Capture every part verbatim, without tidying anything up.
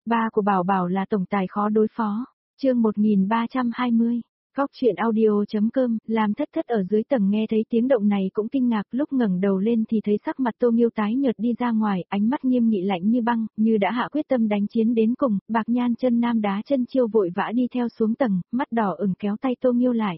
Ba của Bảo Bảo là tổng tài khó đối phó. Chương một nghìn ba trăm hai mươi. Góc truyện audio.com, làm thất thất ở dưới tầng nghe thấy tiếng động này cũng kinh ngạc, lúc ngẩng đầu lên thì thấy sắc mặt Tô Nghiêu tái nhợt đi ra ngoài, ánh mắt nghiêm nghị lạnh như băng, như đã hạ quyết tâm đánh chiến đến cùng. Bạc Nhan chân nam đá chân chiêu vội vã đi theo xuống tầng, mắt đỏ ửng kéo tay Tô Nghiêu lại.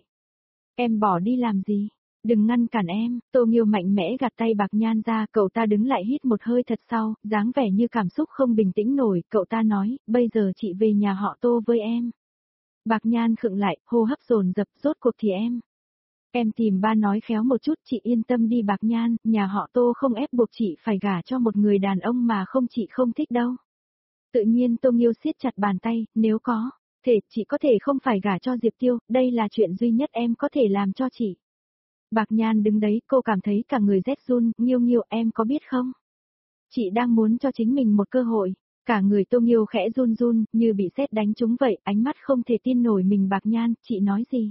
Em bỏ đi làm gì? Đừng ngăn cản em. Tô Nghiêu mạnh mẽ gạt tay Bạc Nhan ra, cậu ta đứng lại hít một hơi thật sâu, dáng vẻ như cảm xúc không bình tĩnh nổi, cậu ta nói, bây giờ chị về nhà họ Tô với em. Bạc Nhan khựng lại, hô hấp dồn dập, rốt cuộc thì em. Em tìm ba nói khéo một chút, chị yên tâm đi Bạc Nhan, nhà họ Tô không ép buộc chị phải gả cho một người đàn ông mà không chị không thích đâu. Tự nhiên Tô Nghiêu siết chặt bàn tay, nếu có thể, chị có thể không phải gả cho Diệp Tiêu, đây là chuyện duy nhất em có thể làm cho chị. Bạc Nhan đứng đấy, cô cảm thấy cả người rét run, Nghiêu Nghiêu em có biết không? Chị đang muốn cho chính mình một cơ hội. Cả người Tô Nghiêu khẽ run run, như bị sét đánh trúng vậy, ánh mắt không thể tin nổi mình. Bạc Nhan, chị nói gì?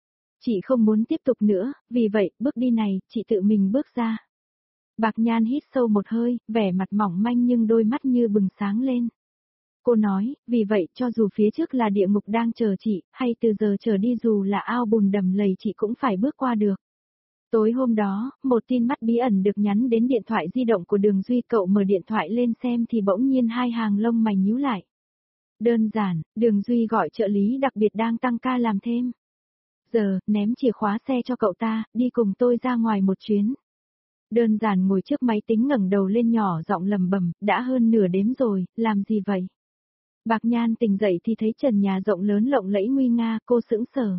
Chị không muốn tiếp tục nữa, vì vậy, bước đi này, chị tự mình bước ra. Bạc Nhan hít sâu một hơi, vẻ mặt mỏng manh nhưng đôi mắt như bừng sáng lên. Cô nói, vì vậy, cho dù phía trước là địa ngục đang chờ chị, hay từ giờ trở đi dù là ao bùn đầm lầy chị cũng phải bước qua được. Tối hôm đó, một tin mắt bí ẩn được nhắn đến điện thoại di động của Đường Duy, cậu mở điện thoại lên xem thì bỗng nhiên hai hàng lông mày nhíu lại. Đơn giản, Đường Duy gọi trợ lý đặc biệt đang tăng ca làm thêm. Giờ, ném chìa khóa xe cho cậu ta, đi cùng tôi ra ngoài một chuyến. Đơn giản ngồi trước máy tính ngẩng đầu lên nhỏ giọng lầm bầm, đã hơn nửa đêm rồi, làm gì vậy? Bạc Nhan tỉnh dậy thì thấy trần nhà rộng lớn lộng lẫy nguy nga, cô sững sờ.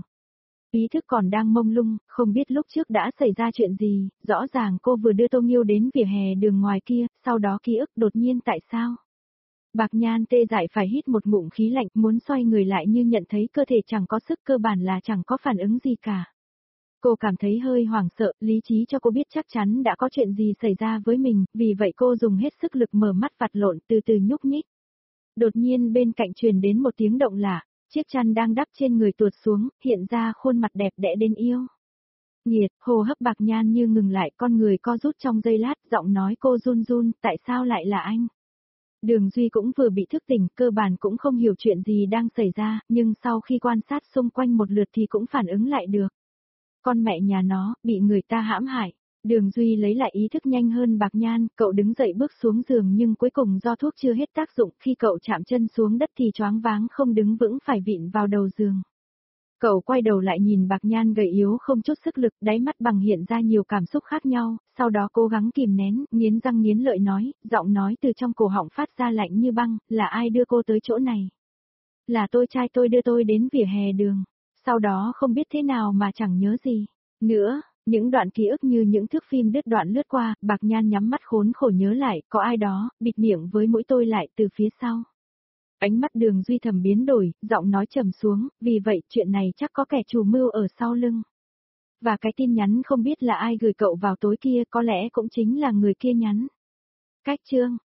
Ý thức còn đang mông lung, không biết lúc trước đã xảy ra chuyện gì, rõ ràng cô vừa đưa Tô Nghiêu đến vỉa hè đường ngoài kia, sau đó ký ức đột nhiên tại sao? Bạc Nhan tê dại phải hít một ngụm khí lạnh, muốn xoay người lại nhưng nhận thấy cơ thể chẳng có sức, cơ bản là chẳng có phản ứng gì cả. Cô cảm thấy hơi hoảng sợ, lý trí cho cô biết chắc chắn đã có chuyện gì xảy ra với mình, vì vậy cô dùng hết sức lực mở mắt vặt lộn, từ từ nhúc nhích. Đột nhiên bên cạnh truyền đến một tiếng động lạ. Chiếc chăn đang đắp trên người tuột xuống, hiện ra khuôn mặt đẹp đẽ đến yêu. Nghiệt, hô hấp Bạc Nhan như ngừng lại, con người co rút trong giây lát, giọng nói cô run run, tại sao lại là anh? Đường Duy cũng vừa bị thức tỉnh, cơ bản cũng không hiểu chuyện gì đang xảy ra, nhưng sau khi quan sát xung quanh một lượt thì cũng phản ứng lại được. Con mẹ nhà nó, bị người ta hãm hại. Đường Duy lấy lại ý thức nhanh hơn Bạc Nhan, cậu đứng dậy bước xuống giường nhưng cuối cùng do thuốc chưa hết tác dụng, khi cậu chạm chân xuống đất thì choáng váng không đứng vững phải vịn vào đầu giường. Cậu quay đầu lại nhìn Bạc Nhan gầy yếu không chút sức lực, đáy mắt bằng hiện ra nhiều cảm xúc khác nhau, sau đó cố gắng kìm nén, nghiến răng nghiến lợi nói, giọng nói từ trong cổ họng phát ra lạnh như băng, là ai đưa cô tới chỗ này? Là tôi trai tôi đưa tôi đến vỉa hè đường, sau đó không biết thế nào mà chẳng nhớ gì nữa. Những đoạn ký ức như những thước phim đứt đoạn lướt qua, Bạc Nhan nhắm mắt khốn khổ nhớ lại, có ai đó, bịt miệng với mũi tôi lại từ phía sau. Ánh mắt Đường Duy thầm biến đổi, giọng nói trầm xuống, vì vậy chuyện này chắc có kẻ chủ mưu ở sau lưng. Và cái tin nhắn không biết là ai gửi cậu vào tối kia có lẽ cũng chính là người kia nhắn. Cách chương.